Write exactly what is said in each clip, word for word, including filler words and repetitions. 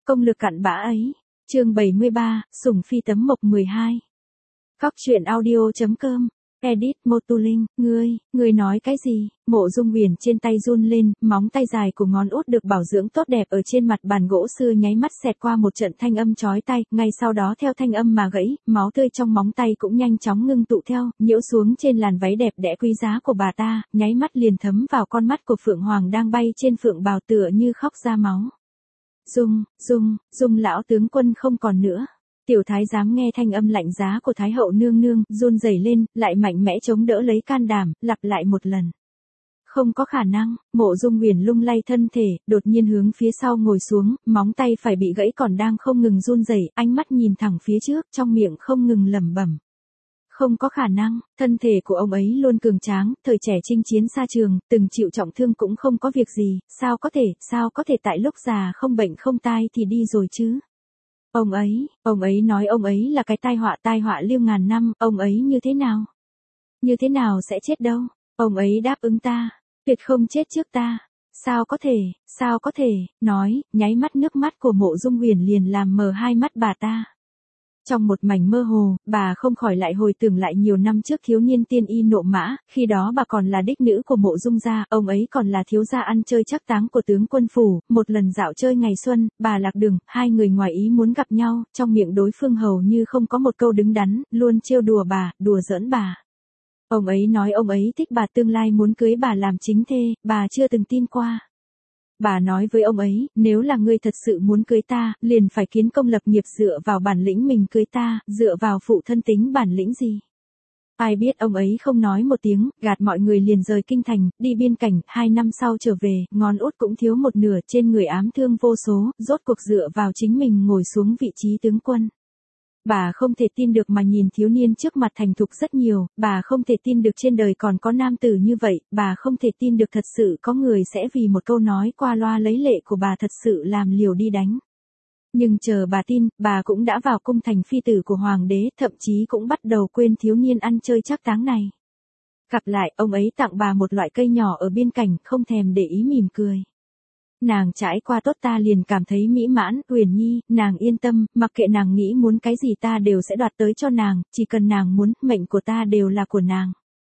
Công lực cặn bã ấy. Chương bảy mươi ba, Sủng Phi tấm mộc mười hai. Cóc truyện audio chấm com. Edit Motuling, ngươi, ngươi nói cái gì? Mộ Dung Huyền trên tay run lên, móng tay dài của ngón út được bảo dưỡng tốt đẹp ở trên mặt bàn gỗ xưa nháy mắt xẹt qua một trận thanh âm chói tai, ngay sau đó theo thanh âm mà gãy, máu tươi trong móng tay cũng nhanh chóng ngưng tụ theo, nhiễu xuống trên làn váy đẹp đẽ quý giá của bà ta, nháy mắt liền thấm vào con mắt của Phượng Hoàng đang bay trên phượng bào tựa như khóc ra máu. Dung, Dung, Dung lão tướng quân không còn nữa. Tiểu thái giám nghe thanh âm lạnh giá của thái hậu nương nương, run rẩy lên, lại mạnh mẽ chống đỡ lấy can đảm, lặp lại một lần. Không có khả năng. Mộ Dung Huyền lung lay thân thể, đột nhiên hướng phía sau ngồi xuống, móng tay phải bị gãy còn đang không ngừng run rẩy, ánh mắt nhìn thẳng phía trước, trong miệng không ngừng lẩm bẩm. Không có khả năng, thân thể của ông ấy luôn cường tráng, thời trẻ chinh chiến xa trường, từng chịu trọng thương cũng không có việc gì, sao có thể, sao có thể tại lúc già không bệnh không tai thì đi rồi chứ. Ông ấy, ông ấy nói ông ấy là cái tai họa tai họa lưu ngàn năm, ông ấy như thế nào? Như thế nào sẽ chết đâu? Ông ấy đáp ứng ta, tuyệt không chết trước ta. Sao có thể, sao có thể, nói, nháy mắt nước mắt của Mộ Dung Huyền liền làm mờ hai mắt bà ta. Trong một mảnh mơ hồ, bà không khỏi lại hồi tưởng lại nhiều năm trước thiếu niên tiên y nộ mã, khi đó bà còn là đích nữ của Mộ Dung gia, ông ấy còn là thiếu gia ăn chơi chắc táng của tướng quân phủ, một lần dạo chơi ngày xuân, bà lạc đường, hai người ngoài ý muốn gặp nhau, trong miệng đối phương hầu như không có một câu đứng đắn, luôn trêu đùa bà, đùa giỡn bà. Ông ấy nói ông ấy thích bà, tương lai muốn cưới bà làm chính thê, bà chưa từng tin qua. Bà nói với ông ấy, nếu là ngươi thật sự muốn cưới ta, liền phải kiến công lập nghiệp dựa vào bản lĩnh mình cưới ta, dựa vào phụ thân tính bản lĩnh gì. Ai biết ông ấy không nói một tiếng, gạt mọi người liền rời kinh thành, đi biên cảnh, hai năm sau trở về, ngón út cũng thiếu một nửa, trên người ám thương vô số, rốt cuộc dựa vào chính mình ngồi xuống vị trí tướng quân. Bà không thể tin được mà nhìn thiếu niên trước mặt thành thục rất nhiều, bà không thể tin được trên đời còn có nam tử như vậy, bà không thể tin được thật sự có người sẽ vì một câu nói qua loa lấy lệ của bà thật sự làm liều đi đánh. Nhưng chờ bà tin, bà cũng đã vào cung thành phi tử của hoàng đế, thậm chí cũng bắt đầu quên thiếu niên ăn chơi chắc táng này. Gặp lại, ông ấy tặng bà một loại cây nhỏ ở biên cảnh, không thèm để ý mỉm cười. Nàng trải qua tốt ta liền cảm thấy mỹ mãn, Huyền Nhi, nàng yên tâm, mặc kệ nàng nghĩ muốn cái gì ta đều sẽ đoạt tới cho nàng, chỉ cần nàng muốn, mệnh của ta đều là của nàng.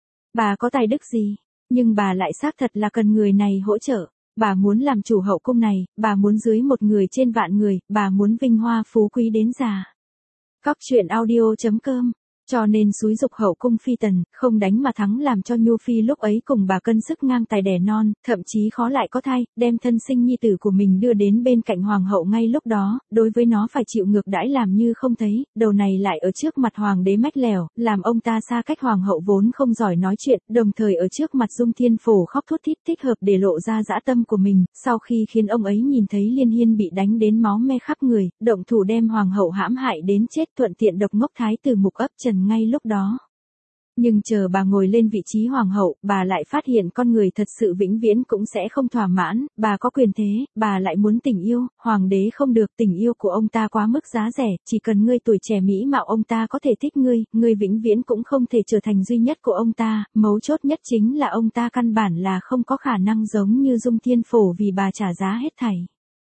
Bà có tài đức gì, nhưng bà lại xác thật là cần người này hỗ trợ, bà muốn làm chủ hậu cung này, bà muốn dưới một người trên vạn người, bà muốn vinh hoa phú quý đến già. Cóc truyện audio chấm com. Cho nên xúi dục hậu cung phi tần, không đánh mà thắng làm cho Nhu Phi lúc ấy cùng bà cân sức ngang tài đẻ non, thậm chí khó lại có thai, đem thân sinh nhi tử của mình đưa đến bên cạnh hoàng hậu ngay lúc đó, đối với nó phải chịu ngược đãi làm như không thấy, đầu này lại ở trước mặt hoàng đế mách lèo, làm ông ta xa cách hoàng hậu vốn không giỏi nói chuyện, đồng thời ở trước mặt Dung Thiên Phổ khóc thút thít thích hợp để lộ ra dã tâm của mình, sau khi khiến ông ấy nhìn thấy Liên Hiên bị đánh đến máu me khắp người, động thủ đem hoàng hậu hãm hại đến chết, thuận tiện độc ngốc thái tử Mục Ấp Trần ngay lúc đó. Nhưng chờ bà ngồi lên vị trí hoàng hậu, bà lại phát hiện con người thật sự vĩnh viễn cũng sẽ không thỏa mãn, bà có quyền thế, bà lại muốn tình yêu, hoàng đế không được, tình yêu của ông ta quá mức giá rẻ, chỉ cần ngươi tuổi trẻ mỹ mạo ông ta có thể thích ngươi, ngươi vĩnh viễn cũng không thể trở thành duy nhất của ông ta, mấu chốt nhất chính là ông ta căn bản là không có khả năng giống như Dung Thiên Phổ vì bà trả giá hết thảy.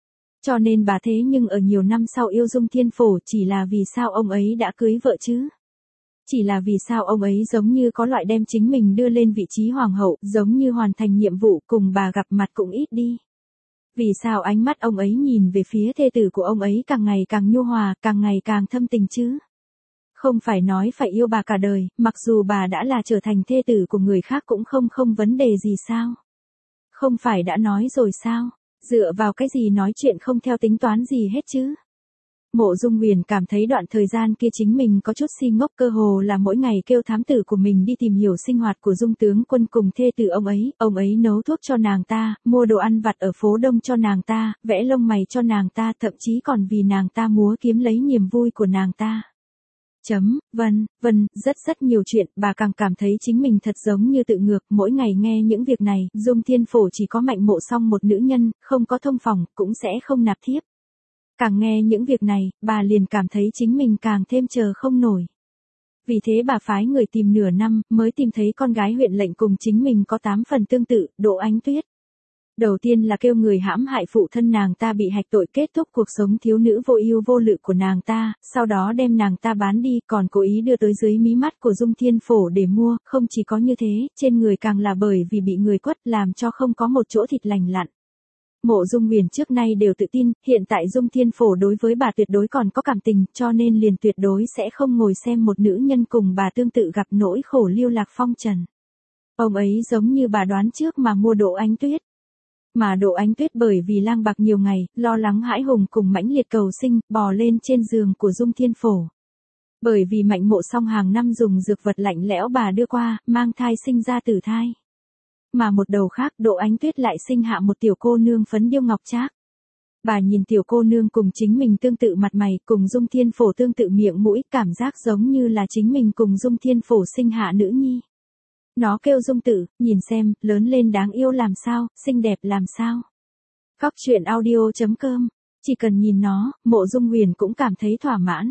Cho nên bà thế nhưng ở nhiều năm sau yêu Dung Thiên Phổ chỉ là vì sao ông ấy đã cưới vợ chứ? Chỉ là vì sao ông ấy giống như có loại đem chính mình đưa lên vị trí hoàng hậu, giống như hoàn thành nhiệm vụ cùng bà gặp mặt cũng ít đi. Vì sao ánh mắt ông ấy nhìn về phía thê tử của ông ấy càng ngày càng nhu hòa, càng ngày càng thâm tình chứ? Không phải nói phải yêu bà cả đời, mặc dù bà đã là trở thành thê tử của người khác cũng không không vấn đề gì sao? Không phải đã nói rồi sao? Dựa vào cái gì nói chuyện không theo tính toán gì hết chứ? Mộ Dung Huyền cảm thấy đoạn thời gian kia chính mình có chút si ngốc, cơ hồ là mỗi ngày kêu thám tử của mình đi tìm hiểu sinh hoạt của Dung tướng quân cùng thê tử ông ấy, ông ấy nấu thuốc cho nàng ta, mua đồ ăn vặt ở phố Đông cho nàng ta, vẽ lông mày cho nàng ta, thậm chí còn vì nàng ta múa kiếm lấy niềm vui của nàng ta. Chấm, vân, vân, rất rất nhiều chuyện, bà càng cảm thấy chính mình thật giống như tự ngược, mỗi ngày nghe những việc này, Dung Thiên Phổ chỉ có Mạnh Mộ Song một nữ nhân, không có thông phòng, cũng sẽ không nạp thiếp. Càng nghe những việc này, bà liền cảm thấy chính mình càng thêm chờ không nổi. Vì thế bà phái người tìm nửa năm, mới tìm thấy con gái huyện lệnh cùng chính mình có tám phần tương tự, Đỗ Ánh Tuyết. Đầu tiên là kêu người hãm hại phụ thân nàng ta bị hạch tội, kết thúc cuộc sống thiếu nữ vô ưu vô lự của nàng ta, sau đó đem nàng ta bán đi, còn cố ý đưa tới dưới mí mắt của Dung Thiên Phổ để mua, không chỉ có như thế, trên người càng là bởi vì bị người quất làm cho không có một chỗ thịt lành lặn. Mộ Dung Huyền trước nay đều tự tin, hiện tại Dung Thiên Phổ đối với bà tuyệt đối còn có cảm tình, cho nên liền tuyệt đối sẽ không ngồi xem một nữ nhân cùng bà tương tự gặp nỗi khổ lưu lạc phong trần. Ông ấy giống như bà đoán trước mà mua Đỗ Ánh Tuyết. Mà Đỗ Ánh Tuyết bởi vì lang bạc nhiều ngày, lo lắng hãi hùng cùng mãnh liệt cầu sinh, bò lên trên giường của Dung Thiên Phổ. Bởi vì Mạnh Mộ Song hàng năm dùng dược vật lạnh lẽo bà đưa qua, mang thai sinh ra tử thai. Mà một đầu khác, Đỗ Ánh Tuyết lại sinh hạ một tiểu cô nương phấn điêu ngọc trác. Bà nhìn tiểu cô nương cùng chính mình tương tự mặt mày, cùng Dung Thiên Phổ tương tự miệng mũi, cảm giác giống như là chính mình cùng Dung Thiên Phổ sinh hạ nữ nhi. Nó kêu Dung Tử, nhìn xem, lớn lên đáng yêu làm sao, xinh đẹp làm sao. Cóc truyện audio chấm com, chỉ cần nhìn nó, Mộ Dung Huyền cũng cảm thấy thỏa mãn.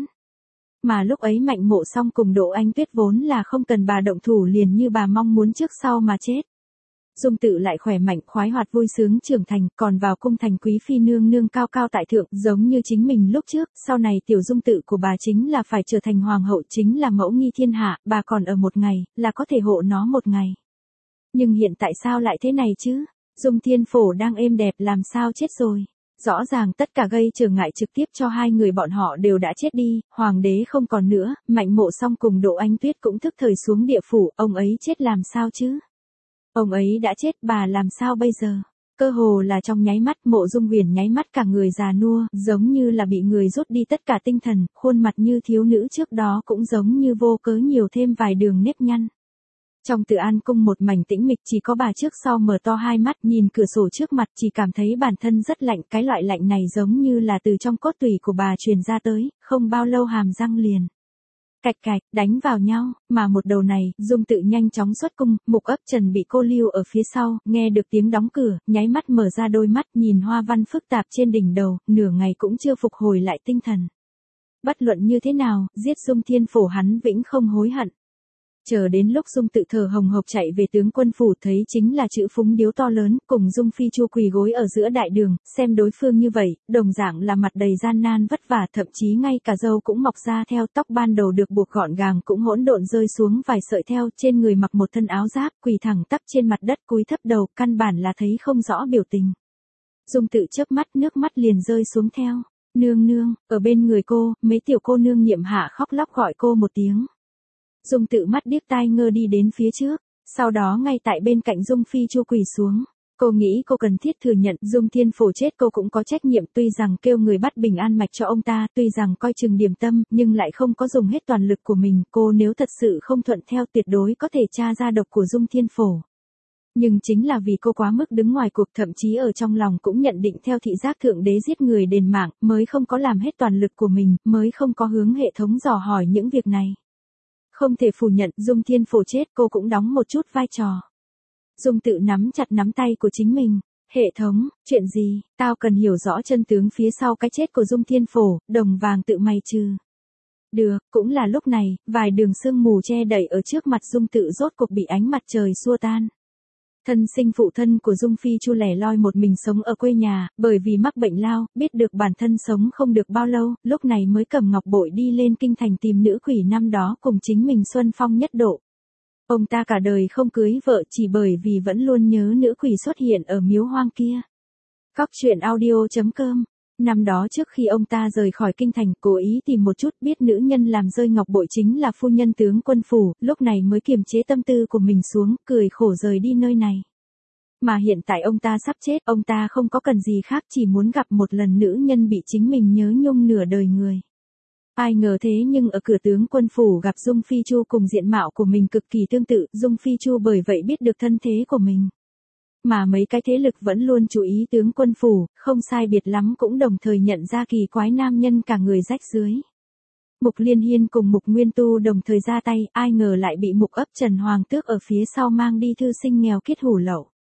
Mà lúc ấy Mạnh Mộ Song cùng Đỗ Ánh Tuyết vốn là không cần bà động thủ liền như bà mong muốn trước sau mà chết. Dung Tự lại khỏe mạnh, khoái hoạt vui sướng trưởng thành, còn vào cung thành quý phi nương nương cao cao tại thượng, giống như chính mình lúc trước, sau này tiểu Dung Tự của bà chính là phải trở thành hoàng hậu, chính là mẫu nghi thiên hạ, bà còn ở một ngày, là có thể hộ nó một ngày. Nhưng hiện tại sao lại thế này chứ? Dung Thiên Phổ đang êm đẹp làm sao chết rồi? Rõ ràng tất cả gây trở ngại trực tiếp cho hai người bọn họ đều đã chết đi, hoàng đế không còn nữa, Mạnh Mộ Song cùng Đỗ Ánh Tuyết cũng thức thời xuống địa phủ, ông ấy chết làm sao chứ? Ông ấy đã chết, bà làm sao bây giờ? Cơ hồ là trong nháy mắt, Mộ Dung Huyền nháy mắt cả người già nua, giống như là bị người rút đi tất cả tinh thần, khuôn mặt như thiếu nữ trước đó cũng giống như vô cớ nhiều thêm vài đường nếp nhăn. Trong Từ An cung một mảnh tĩnh mịch, chỉ có bà trước sau mở to hai mắt nhìn cửa sổ trước mặt, chỉ cảm thấy bản thân rất lạnh, cái loại lạnh này giống như là từ trong cốt tủy của bà truyền ra tới, không bao lâu hàm răng liền. Cạch cạch, đánh vào nhau, mà một đầu này, Dung Tự nhanh chóng xuất cung, Mục Ấp Trần bị cô lưu ở phía sau, nghe được tiếng đóng cửa, nháy mắt mở ra đôi mắt, nhìn hoa văn phức tạp trên đỉnh đầu, nửa ngày cũng chưa phục hồi lại tinh thần. Bất luận như thế nào, giết Dung Thiên Phổ hắn vĩnh không hối hận. Chờ đến lúc Dung Tự thở hồng hộc chạy về tướng quân phủ thấy chính là chữ phúng điếu to lớn, cùng Dung Phi Chu quỳ gối ở giữa đại đường, xem đối phương như vậy, đồng dạng là mặt đầy gian nan vất vả, thậm chí ngay cả râu cũng mọc ra theo, tóc ban đầu được buộc gọn gàng cũng hỗn độn rơi xuống vài sợi theo, trên người mặc một thân áo giáp, quỳ thẳng tắp trên mặt đất cúi thấp đầu, căn bản là thấy không rõ biểu tình. Dung Tự chớp mắt, nước mắt liền rơi xuống theo. Nương nương, ở bên người cô, mấy tiểu cô nương niệm hạ khóc lóc gọi cô một tiếng. Dung Tự mắt điếc tai ngơ đi đến phía trước, sau đó ngay tại bên cạnh Dung Phi Chu quỳ xuống. Cô nghĩ cô cần thiết thừa nhận Dung Thiên Phổ chết cô cũng có trách nhiệm, tuy rằng kêu người bắt bình an mạch cho ông ta, tuy rằng coi chừng điểm tâm, nhưng lại không có dùng hết toàn lực của mình, cô nếu thật sự không thuận theo tuyệt đối có thể tra ra độc của Dung Thiên Phổ. Nhưng chính là vì cô quá mức đứng ngoài cuộc, thậm chí ở trong lòng cũng nhận định theo thị giác thượng đế giết người đền mạng, mới không có làm hết toàn lực của mình, mới không có hướng hệ thống dò hỏi những việc này. Không thể phủ nhận, Dung Thiên Phổ chết cô cũng đóng một chút vai trò. Dung Tự nắm chặt nắm tay của chính mình. Hệ thống, chuyện gì, tao cần hiểu rõ chân tướng phía sau cái chết của Dung Thiên Phổ, đồng vàng tự mày trừ. Được, cũng là lúc này, vài đường sương mù che đậy ở trước mặt Dung Tự rốt cuộc bị ánh mặt trời xua tan. Thân sinh phụ thân của Dung Phi Chu lẻ loi một mình sống ở quê nhà, bởi vì mắc bệnh lao, biết được bản thân sống không được bao lâu, lúc này mới cầm ngọc bội đi lên kinh thành tìm nữ quỷ năm đó cùng chính mình xuân phong nhất độ. Ông ta cả đời không cưới vợ chỉ bởi vì vẫn luôn nhớ nữ quỷ xuất hiện ở miếu hoang kia. Cóc truyện audio chấm com. Năm đó trước khi ông ta rời khỏi kinh thành, cố ý tìm một chút, biết nữ nhân làm rơi ngọc bội chính là phu nhân tướng quân phủ, lúc này mới kiềm chế tâm tư của mình xuống, cười khổ rời đi nơi này. Mà hiện tại ông ta sắp chết, ông ta không có cần gì khác, chỉ muốn gặp một lần nữ nhân bị chính mình nhớ nhung nửa đời người. Ai ngờ thế nhưng ở cửa tướng quân phủ gặp Dung Phi Chu cùng diện mạo của mình cực kỳ tương tự, Dung Phi Chu bởi vậy biết được thân thế của mình. Mà mấy cái thế lực vẫn luôn chú ý tướng quân phủ, không sai biệt lắm cũng đồng thời nhận ra kỳ quái nam nhân cả người rách dưới. Mục Liên Hiên cùng Mục Nguyên Tu đồng thời ra tay, ai ngờ lại bị Mục Ấp Trần Hoàng tước ở phía sau mang đi thư sinh nghèo kiết hủ lậu.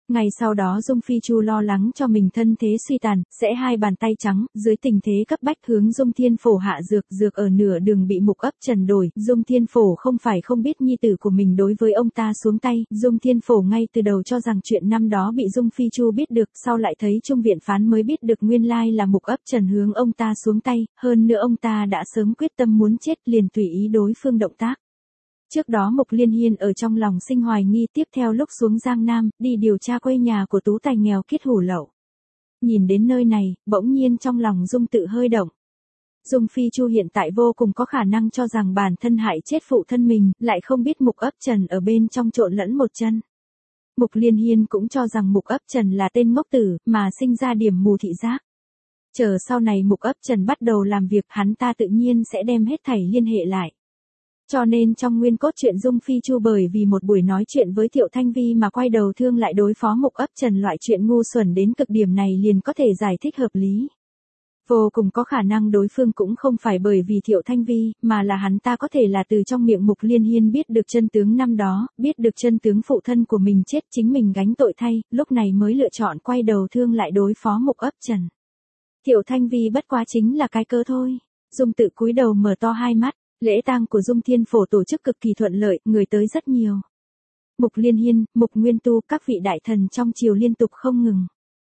Ngày sau đó Dung Phi Chu lo lắng cho mình thân thế suy tàn, sẽ hai bàn tay trắng, dưới tình thế cấp bách hướng Dung Thiên Phổ hạ dược, dược ở nửa đường bị Mục Ấp Trần đổi, Dung Thiên Phổ không phải không biết nhi tử của mình đối với ông ta xuống tay, Dung Thiên Phổ ngay từ đầu cho rằng chuyện năm đó bị Dung Phi Chu biết được, sau lại thấy Trung viện phán mới biết được nguyên lai là Mục Ấp Trần hướng ông ta xuống tay, hơn nữa ông ta đã sớm quyết tâm muốn chết liền tùy ý đối phương động tác. Trước đó Mục Liên Hiên ở trong lòng sinh hoài nghi, tiếp theo lúc xuống Giang Nam, đi điều tra quê nhà của Tú Tài nghèo kiết hủ lậu. Nhìn đến nơi này, bỗng nhiên trong lòng Dung tự hơi động. Dung Phi Chu hiện tại vô cùng có khả năng cho rằng bản thân hại chết phụ thân mình, lại không biết Mục Ấp Trần ở bên trong trộn lẫn một chân. Mục Liên Hiên cũng cho rằng Mục Ấp Trần là tên ngốc tử, mà sinh ra điểm mù thị giác. Chờ sau này Mục Ấp Trần bắt đầu làm việc, hắn ta tự nhiên sẽ đem hết thảy liên hệ lại. Cho nên trong nguyên cốt truyện Dung Phi Chu bởi vì một buổi nói chuyện với Thiệu Thanh Vi mà quay đầu thương lại đối phó Mục Ấp Trần, loại chuyện ngu xuẩn đến cực điểm này liền có thể giải thích hợp lý. Vô cùng có khả năng đối phương cũng không phải bởi vì Thiệu Thanh Vi, mà là hắn ta có thể là từ trong miệng Mục Liên Hiên biết được chân tướng năm đó, biết được chân tướng phụ thân của mình chết chính mình gánh tội thay, lúc này mới lựa chọn quay đầu thương lại đối phó Mục Ấp Trần. Thiệu Thanh Vi bất quá chính là cái cơ thôi. Dung tự cúi đầu mở to hai mắt. Lễ tang của Dung Thiên Phổ tổ chức cực kỳ thuận lợi, người tới rất nhiều. Mục Liên Hiên, Mục Nguyên Tu, các vị đại thần trong triều liên tục không ngừng.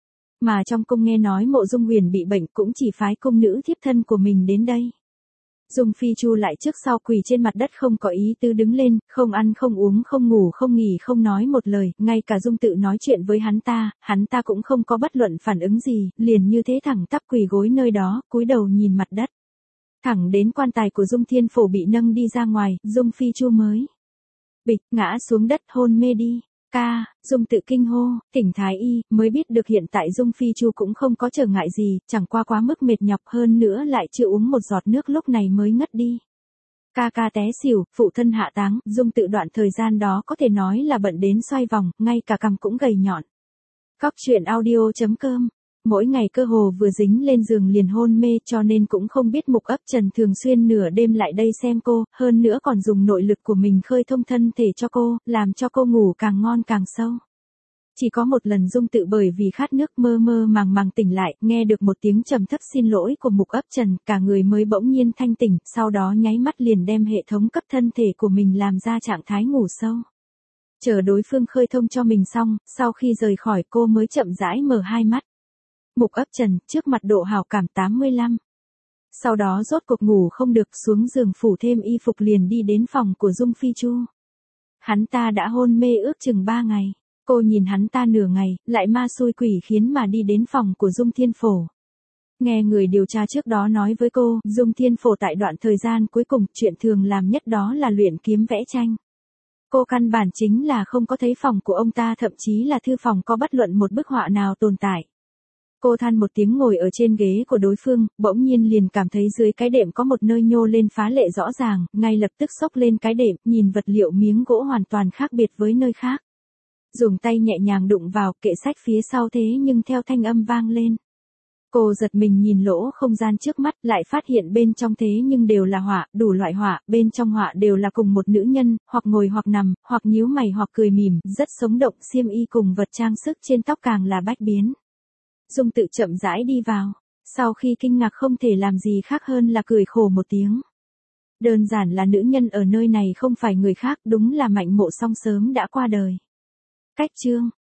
Mà trong cung nghe nói Mộ Dung Huyền bị bệnh cũng chỉ phái cung nữ thiếp thân của mình đến đây. Dung Phi Chu lại trước sau quỳ trên mặt đất không có ý tư đứng lên, không ăn không uống không ngủ không nghỉ không nói một lời, ngay cả Dung tự nói chuyện với hắn ta, hắn ta cũng không có bất luận phản ứng gì, liền như thế thẳng tắp quỳ gối nơi đó, cúi đầu nhìn mặt đất. Thẳng đến quan tài của Dung Thiên Phổ bị nâng đi ra ngoài, Dung Phi Chu mới bịch ngã xuống đất hôn mê đi. Ca, Dung tự kinh hô, tỉnh thái y, mới biết được hiện tại Dung Phi Chu cũng không có trở ngại gì, chẳng qua quá mức mệt nhọc, hơn nữa lại chưa uống một giọt nước lúc này mới ngất đi. Ca ca té xỉu, phụ thân hạ táng, Dung tự đoạn thời gian đó có thể nói là bận đến xoay vòng, ngay cả cằm cũng gầy nhọn. Cóc truyện audio chấm com. Mỗi ngày cơ hồ vừa dính lên giường liền hôn mê, cho nên cũng không biết Mục Ấp Trần thường xuyên nửa đêm lại đây xem cô, hơn nữa còn dùng nội lực của mình khơi thông thân thể cho cô, làm cho cô ngủ càng ngon càng sâu. Chỉ có một lần Dung tự bởi vì khát nước mơ mơ màng màng tỉnh lại, nghe được một tiếng trầm thấp xin lỗi của Mục Ấp Trần, cả người mới bỗng nhiên thanh tỉnh, sau đó nháy mắt liền đem hệ thống cấp thân thể của mình làm ra trạng thái ngủ sâu. Chờ đối phương khơi thông cho mình xong, sau khi rời khỏi cô mới chậm rãi mở hai mắt. Mục Ấp Trần, trước mặt độ hảo cảm tám mươi lăm. Sau đó rốt cuộc ngủ không được, xuống giường phủ thêm y phục liền đi đến phòng của Dung Phi Chu. Hắn ta đã hôn mê ước chừng ba ngày. Cô nhìn hắn ta nửa ngày, lại ma xui quỷ khiến mà đi đến phòng của Dung Thiên Phổ. Nghe người điều tra trước đó nói với cô, Dung Thiên Phổ tại đoạn thời gian cuối cùng, chuyện thường làm nhất đó là luyện kiếm vẽ tranh. Cô căn bản chính là không có thấy phòng của ông ta, thậm chí là thư phòng có bất luận một bức họa nào tồn tại. Cô than một tiếng ngồi ở trên ghế của đối phương, bỗng nhiên liền cảm thấy dưới cái đệm có một nơi nhô lên phá lệ rõ ràng, ngay lập tức xốc lên cái đệm, nhìn vật liệu miếng gỗ hoàn toàn khác biệt với nơi khác. Dùng tay nhẹ nhàng đụng vào, kệ sách phía sau thế nhưng theo thanh âm vang lên. Cô giật mình nhìn lỗ không gian trước mắt, lại phát hiện bên trong thế nhưng đều là họa, đủ loại họa, bên trong họa đều là cùng một nữ nhân, hoặc ngồi hoặc nằm, hoặc nhíu mày hoặc cười mỉm, rất sống động, xiêm y cùng vật trang sức trên tóc càng là bách biến. Dung tự chậm rãi đi vào, sau khi kinh ngạc không thể làm gì khác hơn là cười khổ một tiếng. Đơn giản là nữ nhân ở nơi này không phải người khác, đúng là Mạnh Mộ Song sớm đã qua đời. Cách chương